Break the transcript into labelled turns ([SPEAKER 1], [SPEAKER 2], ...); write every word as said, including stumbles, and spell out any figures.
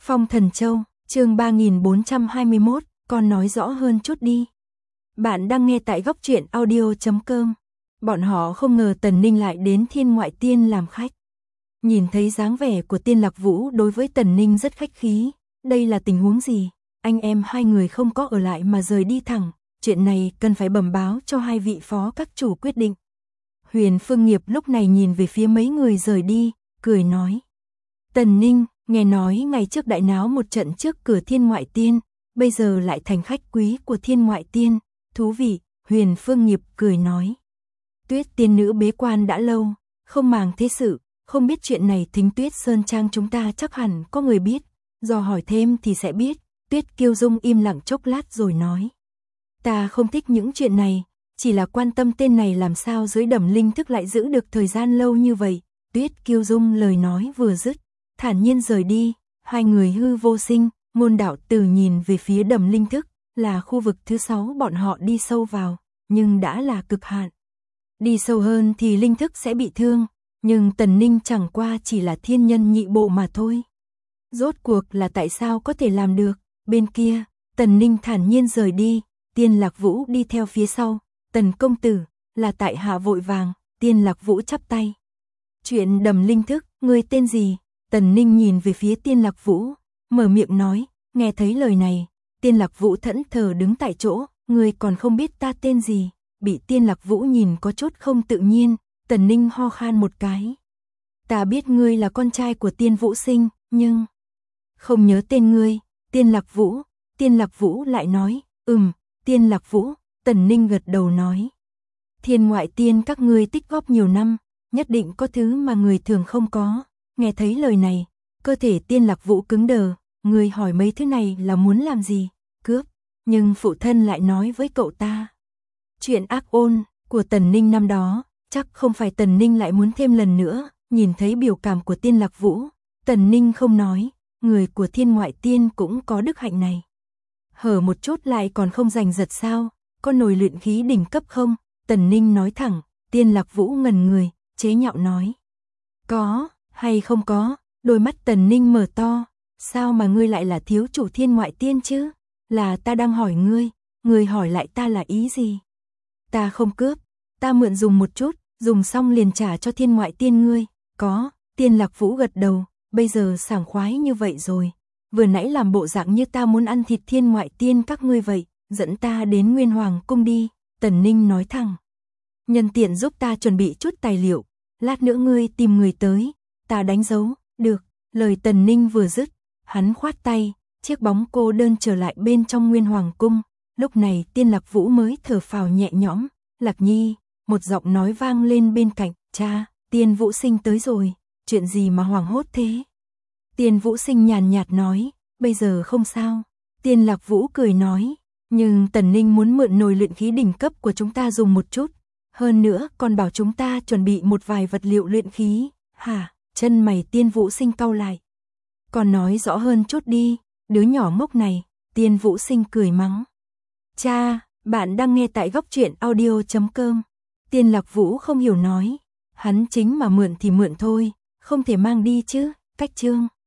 [SPEAKER 1] Phong Thần Châu, chương ba nghìn bốn trăm hai mươi mốt, con nói rõ hơn chút đi. Bạn đang nghe tại góc truyện audio chấm com. Bọn họ không ngờ Tần Ninh lại đến Thiên Ngoại Tiên làm khách. Nhìn thấy dáng vẻ của Tiên Lạc Vũ đối với Tần Ninh rất khách khí. Đây là tình huống gì? Anh em hai người không có ở lại mà rời đi thẳng. Chuyện này cần phải bẩm báo cho hai vị phó các chủ quyết định. Huyền Phương Nghiệp lúc này nhìn về phía mấy người rời đi, cười nói. Tần Ninh, nghe nói ngày trước đại náo một trận trước cửa Thiên Ngoại Tiên, bây giờ lại thành khách quý của Thiên Ngoại Tiên, thú vị. Huyền Phương Nghiệp cười nói. Tuyết tiên nữ bế quan đã lâu, không màng thế sự, không biết chuyện này. Thính Tuyết Sơn Trang chúng ta chắc hẳn có người biết, do hỏi thêm thì sẽ biết. Tuyết Kiêu Dung im lặng chốc lát rồi nói. Ta không thích những chuyện này, chỉ là quan tâm tên này làm sao dưới đầm linh thức lại giữ được thời gian lâu như vậy. Tuyết Kiêu Dung lời nói vừa dứt, thản nhiên rời đi. Hai người hư vô sinh, Ngôn Đạo Tử nhìn về phía đầm linh thức, là khu vực thứ sáu bọn họ đi sâu vào, nhưng đã là cực hạn. Đi sâu hơn thì linh thức sẽ bị thương, nhưng Tần Ninh chẳng qua chỉ là thiên nhân nhị bộ mà thôi. Rốt cuộc là tại sao có thể làm được? Bên kia, Tần Ninh thản nhiên rời đi, Tiên Lạc Vũ đi theo phía sau. Tần công tử, là tại hạ vội vàng. Tiên Lạc Vũ chắp tay. Chuyện đầm linh thức, ngươi tên gì? Tần Ninh nhìn về phía Tiên Lạc Vũ, mở miệng nói. Nghe thấy lời này, Tiên Lạc Vũ thẫn thờ đứng tại chỗ. Ngươi còn không biết ta tên gì? Bị Tiên Lạc Vũ nhìn có chút không tự nhiên, Tần Ninh ho khan một cái. Ta biết ngươi là con trai của Tiên Vũ Sinh, nhưng không nhớ tên ngươi. Tiên Lạc Vũ, Tiên Lạc Vũ lại nói. Ừm, Tiên Lạc Vũ. Tần Ninh gật đầu nói. Thiên Ngoại Tiên các ngươi tích góp nhiều năm, nhất định có thứ mà người thường không có. Nghe thấy lời này, cơ thể Tiên Lạc Vũ cứng đờ. Ngươi hỏi mấy thứ này là muốn làm gì? Cướp. Nhưng phụ thân lại nói với cậu ta. Chuyện ác ôn của Tần Ninh năm đó, chắc không phải. Tần Ninh lại muốn thêm lần nữa. Nhìn thấy biểu cảm của Tiên Lạc Vũ, Tần Ninh không nói. Người của Thiên Ngoại Tiên cũng có đức hạnh này. Hở một chút lại còn không giành giật sao? Có nồi luyện khí đỉnh cấp không? Tần Ninh nói thẳng. Tiên Lạc Vũ ngẩn người, chế nhạo nói. Có, hay không có? Đôi mắt Tần Ninh mở to. Sao mà ngươi lại là thiếu chủ Thiên Ngoại Tiên chứ? Là ta đang hỏi ngươi, ngươi hỏi lại ta là ý gì? Ta không cướp, ta mượn dùng một chút, dùng xong liền trả cho Thiên Ngoại Tiên ngươi. Có. Tiên Lạc Vũ gật đầu. Bây giờ sảng khoái như vậy rồi. Vừa nãy làm bộ dạng như ta muốn ăn thịt Thiên Ngoại Tiên các ngươi vậy. Dẫn ta đến Nguyên Hoàng Cung đi. Tần Ninh nói thẳng. Nhân tiện giúp ta chuẩn bị chút tài liệu. Lát nữa ngươi tìm người tới, ta đánh dấu. Được. Lời Tần Ninh vừa dứt, hắn khoát tay. Chiếc bóng cô đơn trở lại bên trong Nguyên Hoàng Cung. Lúc này Tiên Lạc Vũ mới thở phào nhẹ nhõm. Lạc Nhi, một giọng nói vang lên bên cạnh. Cha, Tiên Vũ Sinh tới rồi. Chuyện gì mà hoảng hốt thế? Tiên Vũ Sinh nhàn nhạt nói. Bây giờ không sao. Tiên Lạc Vũ cười nói. Nhưng Tần Ninh muốn mượn nồi luyện khí đỉnh cấp của chúng ta dùng một chút. Hơn nữa còn bảo chúng ta chuẩn bị một vài vật liệu luyện khí. Hả? Chân mày Tiên Vũ Sinh cau lại. Còn nói rõ hơn chút đi. Đứa nhỏ ngốc này. Tiên Vũ Sinh cười mắng. Cha, bạn đang nghe tại góc truyện audio chấm com. Tiên Lạc Vũ không hiểu nói. Hắn chính mà mượn thì mượn thôi, không thể mang đi chứ. Cách chương.